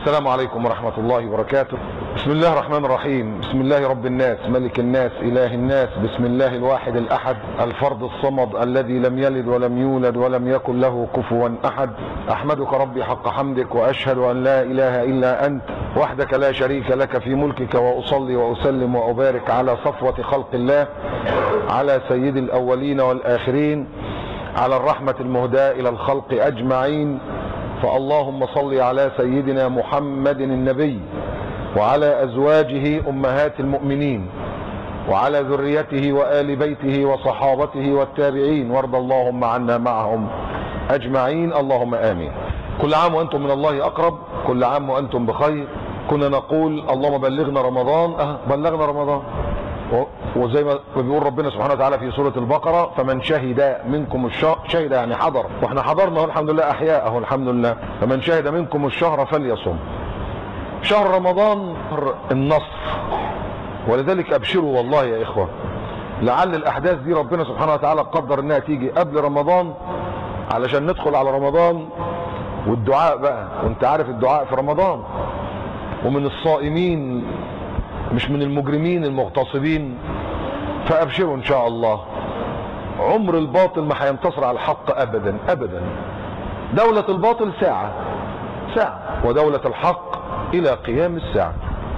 السلام عليكم ورحمة الله وبركاته. بسم الله الرحمن الرحيم. بسم الله رب الناس ملك الناس إله الناس. بسم الله الواحد الأحد الفرد الصمد الذي لم يلد ولم يولد ولم يكن له كفوا أحد. أحمدك ربي حق حمدك وأشهد أن لا إله إلا أنت وحدك لا شريك لك في ملكك، وأصلي وأسلم وأبارك على صفوة خلق الله، على سيد الأولين والآخرين، على الرحمة المهداة إلى الخلق أجمعين. فاللهم صل على سيدنا محمد النبي وعلى أزواجه أمهات المؤمنين وعلى ذريته وآل بيته وصحابته والتابعين، وارض اللهم عنا معهم أجمعين، اللهم آمين. كل عام وأنتم من الله أقرب، كل عام وأنتم بخير. كنا نقول اللهم بلغنا رمضان، بلغنا رمضان، وزي ما بيقول ربنا سبحانه وتعالى في سورة البقرة: فمن شهد منكم الشهر، شهد يعني حضر، واحنا حضرنا الحمد لله، احياء الحمد لله. فمن شهد منكم الشهر فليصم. شهر رمضان النصر، ولذلك ابشروا والله يا اخوة، لعل الاحداث دي ربنا سبحانه وتعالى قدر انها تيجي قبل رمضان علشان ندخل على رمضان. والدعاء بقى، وانت عارف الدعاء في رمضان، ومن الصائمين مش من المجرمين المغتصبين. فابشروا ان شاء الله، عمر الباطل ما هينتصر على الحق ابدا ابدا. دولة الباطل ساعة، ودولة الحق الى قيام الساعة،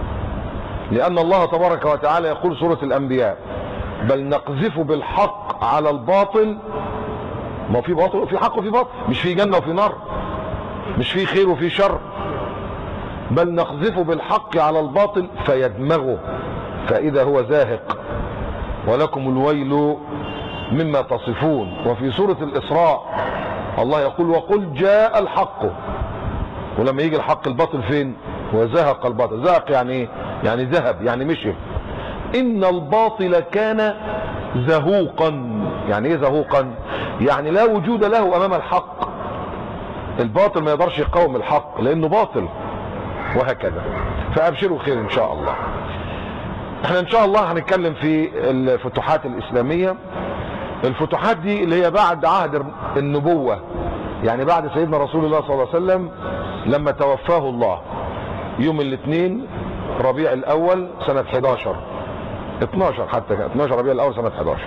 لان الله تبارك وتعالى يقول سورة الانبياء: بل نقذف بالحق على الباطل. ما في باطل وفي حق وفي باطل، مش في جنة وفي نار، مش في خير وفي شر. بل نقذف بالحق على الباطل فيدمغه فإذا هو زاهق ولكم الويل مما تصفون. وفي سورة الإسراء الله يقول: وقل جاء الحق. ولما يجي الحق الباطل فين؟ وزهق الباطل. زهق يعني ايه؟ يعني ذهب، يعني مشي. إن الباطل كان زهوقا. يعني ايه زهوقا؟ يعني لا وجود له أمام الحق. الباطل ما يقدرش يقاوم الحق لأنه باطل، وهكذا. فأبشروا خير إن شاء الله. احنا إن شاء الله هنتكلم في الفتوحات الإسلامية. الفتوحات دي اللي هي بعد عهد النبوة، يعني بعد سيدنا رسول الله صلى الله عليه وسلم لما توفاه الله يوم الاثنين ربيع الأول سنة 11، 12 حتى، 12 ربيع الأول سنة 11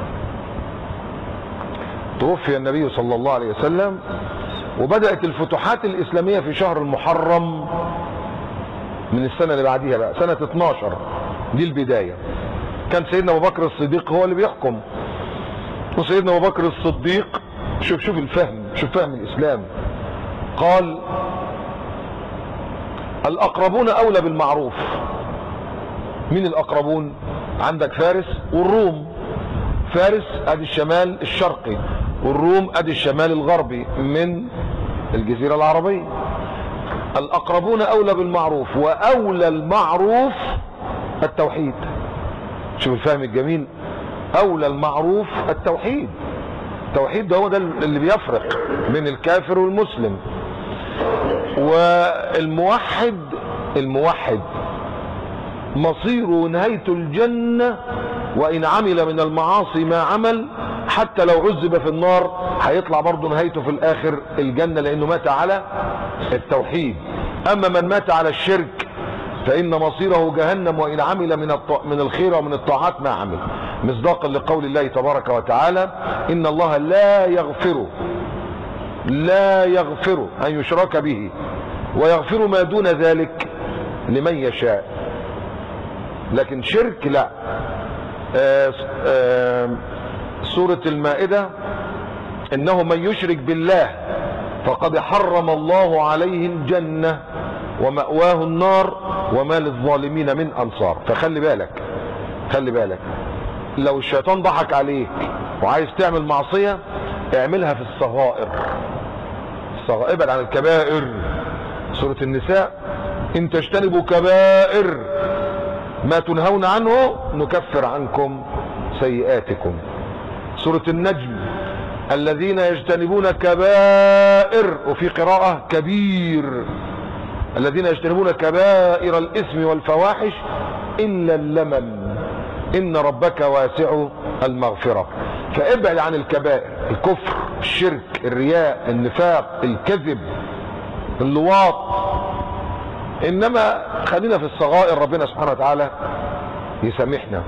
توفي النبي صلى الله عليه وسلم. وبدأت الفتوحات الإسلامية في شهر المحرم من السنة اللي بعديها بقى، سنة 12 دي البداية. كان سيدنا أبو بكر الصديق هو اللي بيحكم، وسيدنا أبو بكر الصديق شوف الفهم، شوف فهم الإسلام. قال: الأقربون أولى بالمعروف. مين الأقربون؟ عندك فارس والروم. فارس أدي الشمال الشرقي، والروم أدي الشمال الغربي من الجزيرة العربية. الأقربون أولى بالمعروف، وأولى المعروف التوحيد. شوف الفهم الجميل، أولى المعروف التوحيد. التوحيد ده هو ده اللي بيفرق بين الكافر والمسلم. الموحد مصيره نهايته الجنة، وإن عمل من المعاصي ما عمل، حتى لو عذب في النار هيطلع برضه نهايته في الآخر الجنة، لأنه مات على التوحيد. أما من مات على الشرك فإن مصيره جهنم، وإن عمل من الخير ومن الطاعات ما عمل، مصداقا لقول الله تبارك وتعالى: إن الله لا يغفر أن يشرك به ويغفر ما دون ذلك لمن يشاء. لكن شرك لا. سورة المائدة: إنه من يشرك بالله فقد حرم الله عليه الجنة ومأواه النار وما للظالمين من أنصار. فخلي بالك، لو الشيطان ضحك عليك وعايز تعمل معصية اعملها في الصغائر. ابعد عن الكبائر. سورة النساء: إن تجتنبوا كبائر ما تنهون عنه نكفر عنكم سيئاتكم. سورة النجم: الذين يجتنبون كبائر، وفي قراءة كبير، الذين يجتنبون كبائر الإثم والفواحش إلا اللمم إن ربك واسع المغفرة. فابعد عن الكبائر: الكفر، الشرك، الرياء، النفاق، الكذب، اللواط، انما خلينا في الصغائر، ربنا سبحانه وتعالى يسامحنا.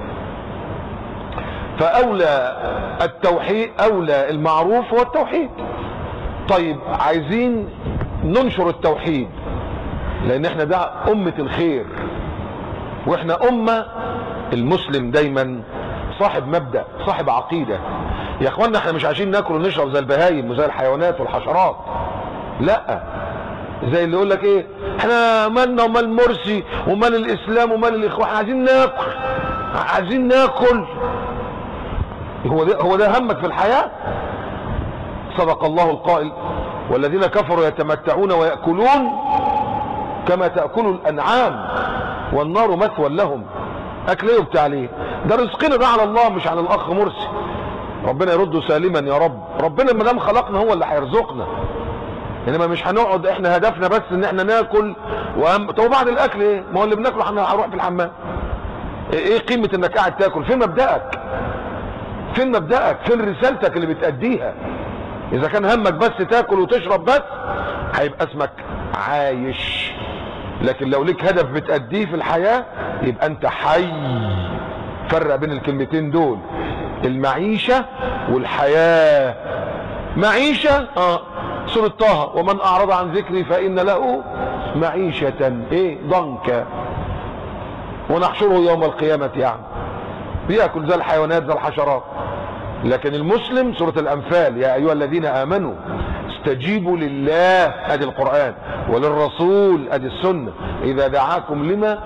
فاولى التوحيد، اولى المعروف هو التوحيد. طيب عايزين ننشر التوحيد، لان احنا ده امة الخير، واحنا امة المسلم دايما صاحب مبدأ، صاحب عقيدة. يا اخوانا احنا مش عايزين ناكل ونشرب زي البهايم وزي الحيوانات والحشرات، لا، زي اللي يقول لك ايه، احنا مالنا ومال مرسي ومال الاسلام ومال الاخوان، عايزين ناكل، عايزين ناكل. هو ده همك في الحياة؟ صدق الله القائل: والذين كفروا يتمتعون ويأكلون كما تأكل الأنعام والنار مثوى لهم. أكل ايه وبتاع ليه؟ ده رزقنا ده على الله مش على الأخ مرسي. ربنا يرده سالما يا رب. ربنا ما دام خلقنا هو اللي هيرزقنا، انما مش هنقعد احنا هدفنا بس ان احنا ناكل طب بعد الاكل ايه؟ ما هو اللي بناكله هنروح في الحمام. ايه قيمة انك قاعد تاكل؟ فين مبدأك؟ فين مبدأك؟ فين رسالتك اللي بتأديها؟ اذا كان همك بس تاكل وتشرب بس هيبقى اسمك عايش، لكن لو ليك هدف بتأديه في الحياة يبقى انت حي. فرق بين الكلمتين دول، المعيشة والحياة. معيشة سورة طه: ومن اعرض عن ذكري فإن له معيشة ايه ضنكا ونحشره يوم القيامة، يعني بياكل زي الحيوانات زي الحشرات. لكن المسلم سورة الأنفال: يا أيها الذين آمنوا استجيبوا لله، ادي القرآن، وللرسول، ادي السنة، إذا دعاكم لما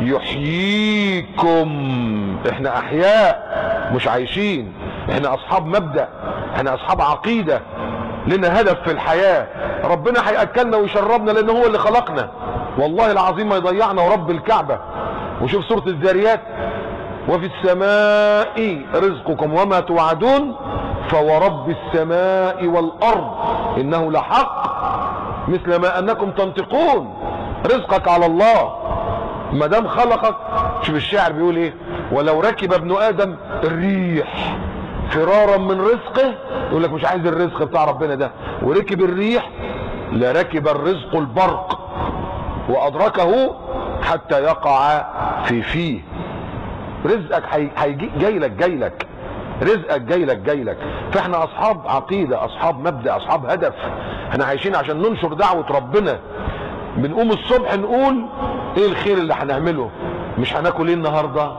يحييكم. احنا أحياء مش عايشين، احنا أصحاب مبدأ، احنا أصحاب عقيدة، لنا هدف في الحياة. ربنا هيأكلنا ويشربنا لأنه هو اللي خلقنا، والله العظيم ما يضيعنا ورب الكعبة. وشوف سورة الذاريات: وفي السماء رزقكم وما توعدون فورب السماء والأرض إنه لحق مثل ما أنكم تنطقون. رزقك على الله ما دام خلقك. شوف الشاعر بيقول ايه: ولو ركب ابن آدم الريح فرارا من رزقه، يقول لك مش عايز الرزق بتاع ربنا ده، وركب الريح لركب الرزق البرق وأدركه حتى يقع في فيه. رزقك جايلك، رزقك جايلك. فاحنا اصحاب عقيدة، اصحاب مبدأ، اصحاب هدف. احنا عايشين عشان ننشر دعوة ربنا. بنقوم الصبح نقول ايه الخير اللي هنعمله، مش هناكل ايه النهارده،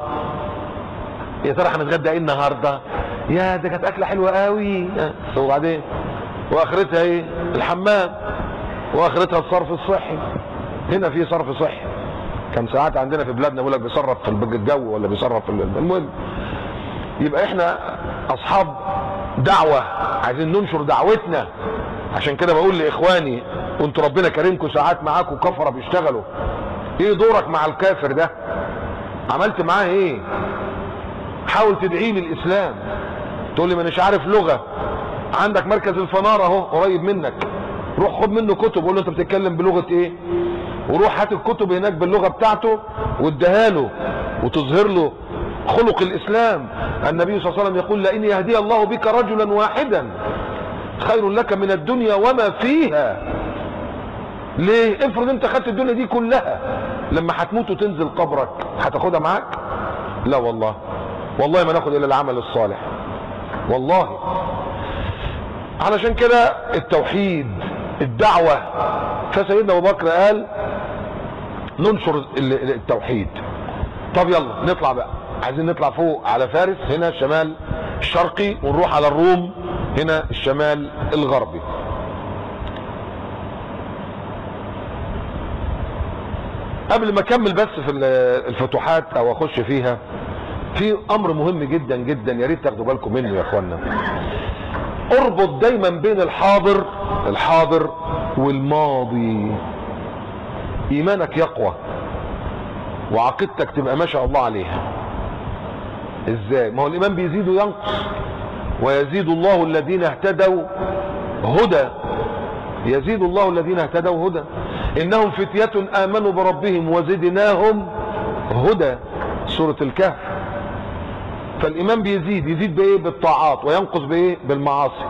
يا ترى هنتغدى ايه النهارده، يا ده كانت اكله حلوه قوي، وبعدين واخرتها ايه؟ الحمام، واخرتها الصرف الصحي. هنا في صرف صحي، كم ساعات عندنا في بلادنا بيقول لك بيصرف في الجو ولا بيصرف في المهم. يبقى احنا اصحاب دعوه، عايزين ننشر دعوتنا. عشان كده بقول لاخواني: انتوا ربنا كريمكم ساعات معاكم كفره بيشتغلوا، ايه دورك مع الكافر ده؟ عملت معاه ايه؟ حاول تدعيه للاسلام. تقول لي ما مش عارف لغه، عندك مركز الفنار اهو قريب منك، روح خد منه كتب وقول له انت بتتكلم بلغه ايه، وروح هات الكتب هناك باللغه بتاعته واديها له وتظهر له خلق الاسلام. النبي صلى الله عليه وسلم يقول: لئن يهدي الله بك رجلا واحدا خير لك من الدنيا وما فيها. ليه؟ افرض انت خدت الدنيا دي كلها، لما هتموت وتنزل قبرك هتاخدها معاك؟ لا والله، والله ما ناخد الا العمل الصالح، والله. علشان كده التوحيد، الدعوة. فسيدنا ابو بكر قال ننشر التوحيد. طب يلا نطلع بقى، عايزين نطلع فوق على فارس هنا الشمال الشرقي، ونروح على الروم هنا الشمال الغربي. قبل ما اكمل بس في الفتوحات او اخش فيها، في امر مهم جدا جدا يا ريت تاخدوا بالكم منه يا اخوانا. اربط دايما بين الحاضر والماضي، ايمانك يقوى وعقيدتك تبقى ما شاء الله عليها. ازاي؟ ما هو الايمان بيزيد وينقص، ويزيد الله الذين اهتدوا هدى، يزيد الله الذين اهتدوا هدى. انهم فتية امنوا بربهم وزدناهم هدى، سورة الكهف. فالايمان يزيد بايه؟ بالطاعات، وينقص بايه؟ بالمعاصي.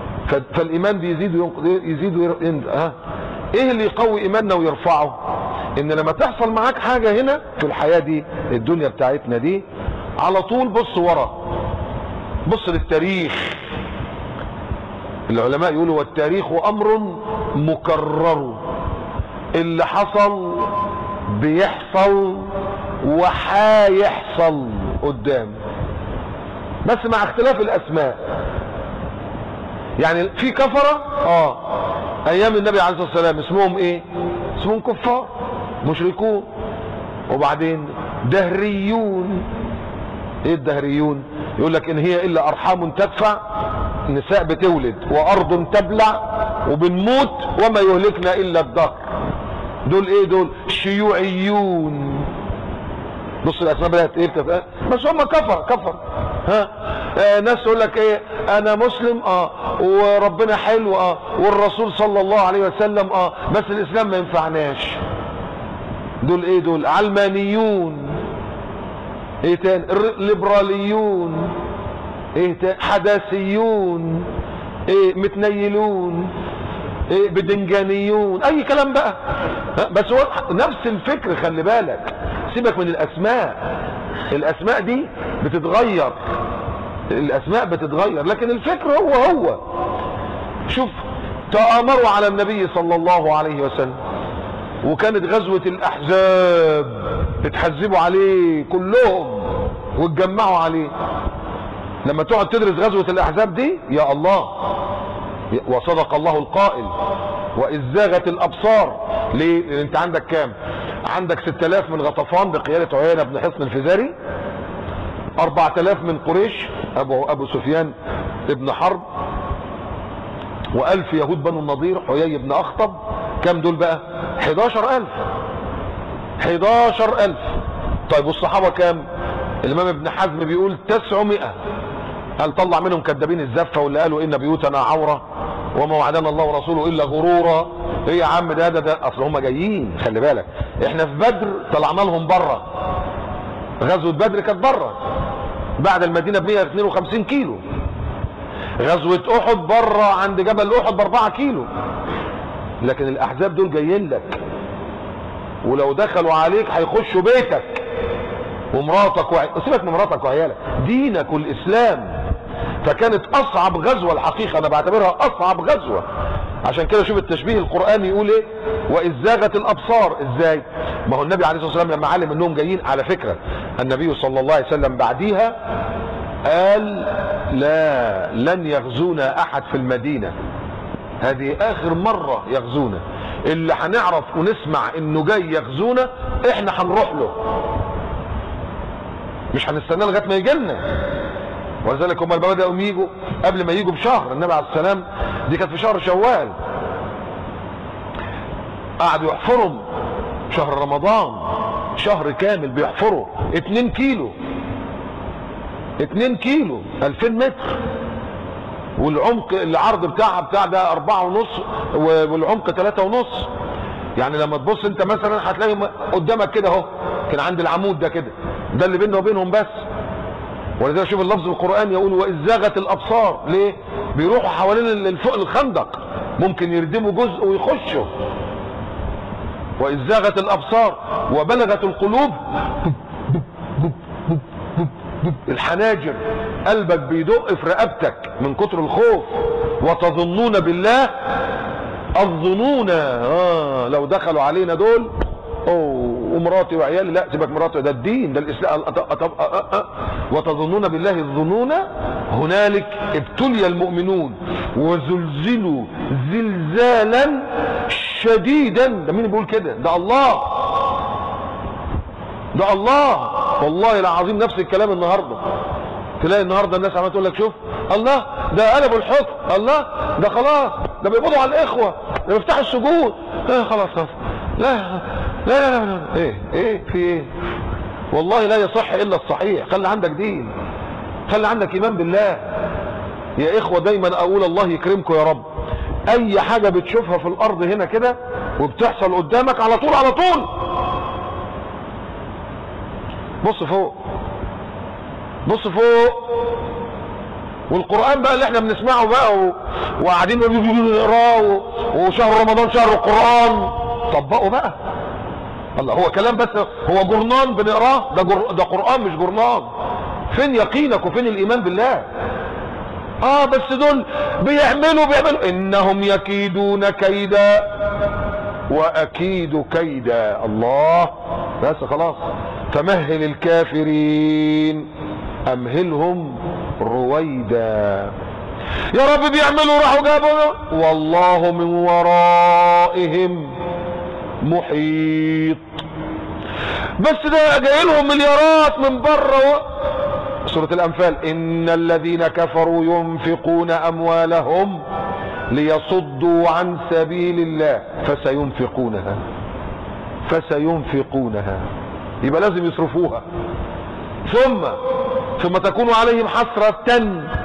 فالايمان بيزيد وينقص، يزيد ايه اللي يقوي ايماننا ويرفعه؟ ان لما تحصل معاك حاجة هنا في الحياة دي الدنيا بتاعتنا دي، على طول بص ورا، بص للتاريخ. العلماء يقولوا والتاريخ امر مكرر، اللي حصل بيحصل وحيحصل قدام، بس مع اختلاف الاسماء. يعني في كفرة ايام النبي عليه الصلاة والسلام اسمهم ايه؟ اسمهم كفار مشركون. وبعدين دهريون. ايه الدهريون؟ يقول لك ان هي الا ارحام تدفع، نساء بتولد وارض تبلع وبنموت وما يهلكنا الا الدهر. دول ايه؟ دول شيوعيون. بص الاسماء بدات ايه بس هم كفر. ناس تقول لك ايه؟ انا مسلم وربنا حلو والرسول صلى الله عليه وسلم بس الاسلام ما ينفعناش. دول ايه؟ دول علمانيون. ايه تاني؟ ليبراليون. ايه تاني؟ حداثيون. ايه؟ متنيلون. ايه؟ بدنجانيون. اي كلام بقى. بس هو نفس الفكر، خلي بالك، سيبك من الاسماء. الاسماء دي بتتغير، الاسماء بتتغير، لكن الفكر هو. شوف، تآمروا على النبي صلى الله عليه وسلم، وكانت غزوة الاحزاب اتحزبوا عليه كلهم واتجمعوا عليه. لما تقعد تدرس غزوة الاحزاب دي، يا الله، وصدق الله القائل واذ زاغت الابصار. ليه؟ لان انت عندك كام؟ عندك 6000 من غطفان بقيادة عيينة بن حصن الفزاري، 4000 من قريش ابو سفيان ابن حرب، و1000 يهود بنو النضير حيي بن اخطب. كام دول بقى؟ 11000. 11000. طيب والصحابة كام؟ الامام ابن حزم بيقول 900. قال طلع منهم كذابين الزفة واللي قالوا ان بيوتنا عورة وما وعدنا الله ورسوله الا غرورا. ايه يا عم ده اصل هم جايين، خلي بالك، احنا في بدر طلعنا لهم بره. غزوة بدر كانت بره بعد المدينة ب 152 كيلو. غزوة احد بره عند جبل احد ب4 كيلو. لكن الاحزاب دول جايين لك، ولو دخلوا عليك هيخشوا بيتك ومراتك سيبك من مراتك وعيالك، دينك والاسلام. فكانت اصعب غزوة الحقيقة، انا بعتبرها اصعب غزوة. عشان كده شوف التشبيه القرآني يقول ايه؟ واذ زاغت الابصار. ازاي؟ ما هو النبي عليه الصلاة والسلام لما علم انهم جايين، على فكرة النبي صلى الله عليه وسلم بعديها قال لا، لن يغزونا احد في المدينة، هذه اخر مرة يغزونا. اللي هنعرف ونسمع انه جاي يغزونا احنا هنروح له، مش هنستناه لغايه ما يجي لنا. ولذلك هم بدأوا يجوا قبل ما يجوا بشهر. النبي عليه السلام دي كانت في شهر شوال، قعدوا يحفروا شهر رمضان، شهر كامل بيحفروا 2 كيلو 2 كيلو 2000 متر، والعمق العرض بتاع ده 4.5 والعمق 3.5. يعني لما تبص انت مثلا هتلاقي قدامك كده اهو، كان عند العمود ده كده، ده اللي بيننا وبينهم بس. ولذلك شوف اللفظ القرآن يقول واذ زاغت الابصار. ليه؟ بيروحوا حوالين الخندق، ممكن يردموا جزء ويخشوا. واذ زاغت الابصار وبلغت القلوب الحناجر، قلبك بيدق في رقبتك من كتر الخوف. وتظنون بالله الظنون. لو دخلوا علينا دول ومراتي وعيالي، لا سيبك مراتي، ده الدين، ده الاسلام. وتظنون بالله الظنون هنالك ابتلي المؤمنون وزلزلوا زلزالا شديدا. ده مين بيقول كده؟ ده الله، ده الله. والله العظيم نفس الكلام النهارده. تلاقي النهارده الناس عماله تقول لك شوف الله ده قلبوا الحكم، الله ده خلاص ده بيقبضوا على الاخوه، ده بيفتحوا السجون. خلاص لا لا لا لا. ايه في ايه؟ والله لا يصح الا الصحيح. خلي عندك دين، خلي عندك ايمان بالله يا اخوه. دايما اقول الله يكرمكم يا رب، اي حاجه بتشوفها في الارض هنا كده وبتحصل قدامك على طول على طول بص فوق، بص فوق. والقرآن بقى اللي احنا بنسمعه بقى وقاعدين نقراه، وشهر رمضان شهر القرآن، طبقوا بقى الله، هو كلام بس؟ هو جورنان بنقراه؟ ده قرآن مش جورنان. فين يقينك وفين الإيمان بالله؟ بس دول بيعملوا إنهم يكيدون كيدا وأكيد كيدا. الله، بس خلاص. فمهل الكافرين أمهلهم رويدا. يا رب بيعملوا، راحوا جابوا، والله من ورائهم محيط. بس ده جاي لهم مليارات من بره. سورة الأنفال: إن الذين كفروا ينفقون أموالهم ليصدوا عن سبيل الله فسينفقونها. يبقى لازم يصرفوها، ثم تكون عليهم حسرة،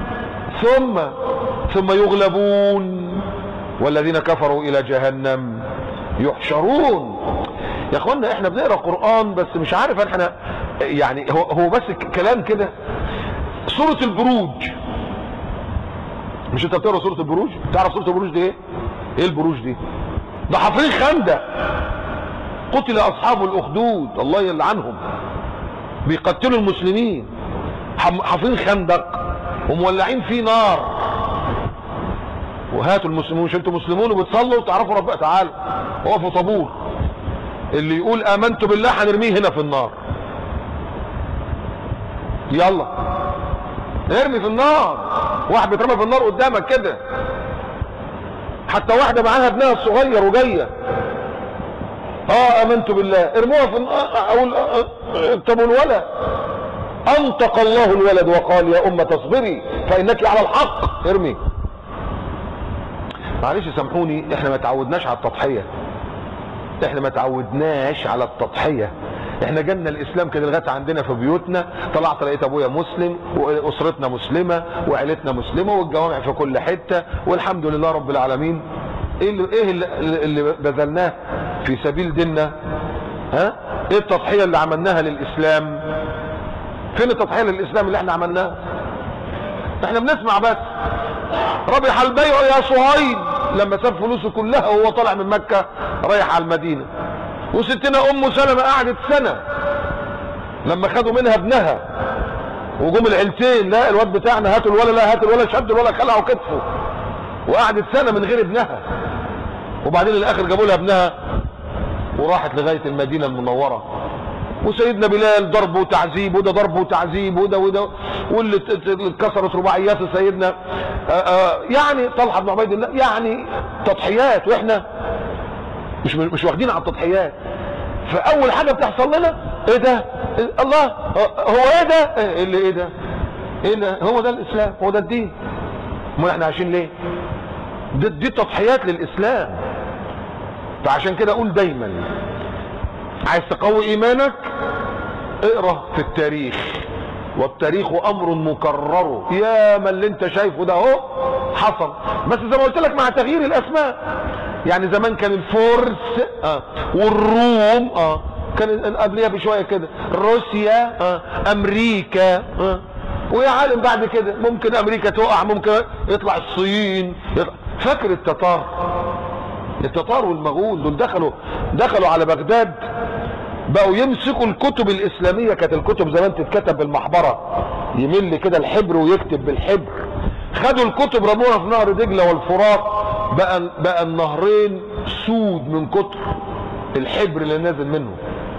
ثم يغلبون والذين كفروا إلى جهنم يحشرون. يا اخوانا احنا بنقرا قرآن بس مش عارف احنا يعني هو بس كلام كده. سورة البروج، مش انت بتقرا سورة البروج؟ تعرف سورة البروج دي ايه؟ ايه البروج دي؟ ده حفرين خندق، قتل اصحاب الاخدود الله يلعنهم، بيقتلوا المسلمين، حفرين خندق ومولعين فيه نار. وهاتوا المسلمون، مش انتوا مسلمون وبتصلوا وتعرفوا ربنا تعالى، وقفوا طابور، اللي يقول امنت بالله هنرميه هنا في النار. يلا ارمي في النار. واحد بيترمى في النار قدامك كده، حتى واحده معاها ابنها الصغير وجايه، امنت بالله، ارموها في النار. طب الولد، انطق الله الولد وقال يا امه اصبري فانك على الحق، ارمي. معلش سامحوني، احنا ما تعودناش على التضحيه، احنا جالنا الاسلام كده لغايه عندنا في بيوتنا، طلعت لقيت ابويا مسلم واسرتنا مسلمه وعيلتنا مسلمه والجوامع في كل حته والحمد لله رب العالمين. ايه اللي بذلناه في سبيل ديننا؟ ايه التضحيه اللي عملناها للاسلام؟ فين التضحيه للاسلام اللي احنا عملناها؟ احنا بنسمع بس. ربح البيع يا صهيب لما ساب فلوسه كلها وهو طالع من مكه رايح على المدينه. وستنا ام سلمة قعدت سنة لما خدوا منها ابنها وجم العيلتين، لا الواد بتاعنا هاتوا الولد، لا هاتوا الولد، شدوا الولد خلعوا كتفه، وقعدت سنة من غير ابنها. وبعدين الاخر جابوا لها ابنها وراحت لغاية المدينة المنورة. وسيدنا بلال ضرب وتعذيب، وده ضرب وتعذيب، وده واللي اتكسرت رباعيات سيدنا يعني طلحة بن عبيد الله، يعني تضحيات، واحنا مش واخدين على التضحيات. فاول حاجه بتحصل لنا ايه ده؟ الله، هو ايه ده؟ ايه ده؟ هو ده الاسلام، هو ده الدين. ما احنا عايشين ليه؟ دي تضحيات للاسلام. فعشان كده اقول دايما، عايز تقوي ايمانك اقرا في التاريخ، والتاريخ امر مكرر. يا ما اللي انت شايفه ده اهو حصل، بس زي ما قلت لك مع تغيير الاسماء. يعني زمان كان الفرس والروم كان قبلها بشويه كده روسيا امريكا ويا عالم بعد كده ممكن امريكا تقع، ممكن يطلع الصين فاكر التتار والمغول دول دخلوا على بغداد، بقوا يمسكوا الكتب الاسلاميه. كانت الكتب زمان تتكتب بالمحبره، يمل كده الحبر ويكتب بالحبر. خدوا الكتب رموها في نهر دجله والفرات، بقى النهرين سود من كتر الحبر اللي نازل منه.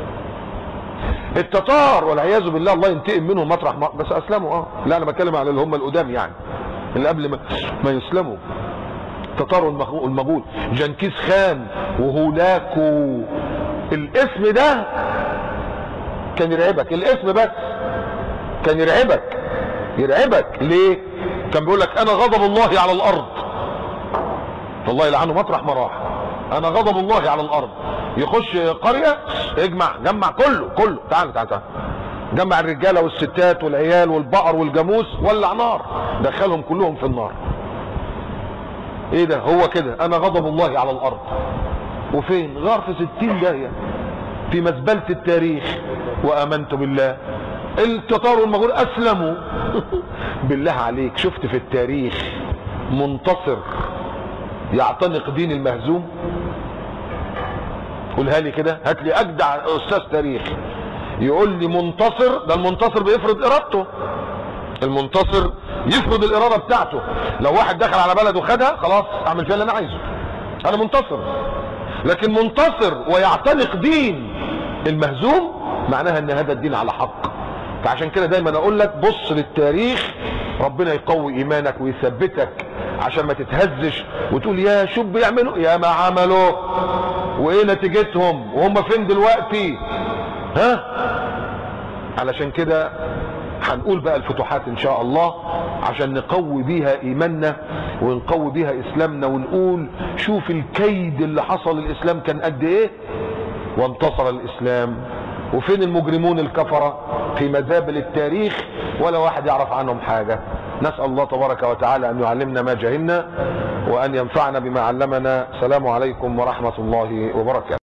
التتار والعياذ بالله الله ينتقم منهم مطرح بس اسلموا. لا انا بتكلم على اللي هم القدام، يعني اللي قبل ما يسلموا. التتار والمغول، جنكيز خان وهولاكو. الاسم ده كان يرعبك، الاسم بس كان يرعبك. ليه؟ كان بيقول لك انا غضب الله على الارض، الله يلعنه مطرح ما راح، انا غضب الله على الارض. يخش قريه جمع كله، تعال جمع الرجاله والستات والعيال والبقر والجاموس، ولع نار، دخلهم كلهم في النار. ايه ده؟ هو كده انا غضب الله على الارض. وفين؟ غار في 60 داهيه في مزبله التاريخ. وامنت بالله. التتار والمغول اسلموا. بالله عليك شفت في التاريخ منتصر يعتنق دين المهزوم؟ قولها لي كده، هات لي اجدع استاذ تاريخ يقول لي منتصر. ده المنتصر بيفرض ارادته، المنتصر يفرض الاراده بتاعته. لو واحد دخل على بلد وخدها خلاص اعمل فيها اللي انا عايزه، انا منتصر. لكن منتصر ويعتنق دين المهزوم معناها ان هذا الدين على حق. فعشان كده دايما اقول لك بص للتاريخ، ربنا يقوي ايمانك ويثبتك عشان ما تتهزش وتقول يا شوف بيعملوا، يا ما عملوا وايه نتيجتهم وهم فين دلوقتي. ها، علشان كده هنقول بقى الفتوحات ان شاء الله عشان نقوي بيها ايماننا ونقوي بيها اسلامنا، ونقول شوف الكيد اللي حصل الاسلام كان قد ايه وانتصر الاسلام، وفين المجرمون الكفرة في مذابل التاريخ ولا واحد يعرف عنهم حاجة. نسأل الله تبارك وتعالى ان يعلمنا ما جهلنا وان ينفعنا بما علمنا. السلام عليكم ورحمة الله وبركاته.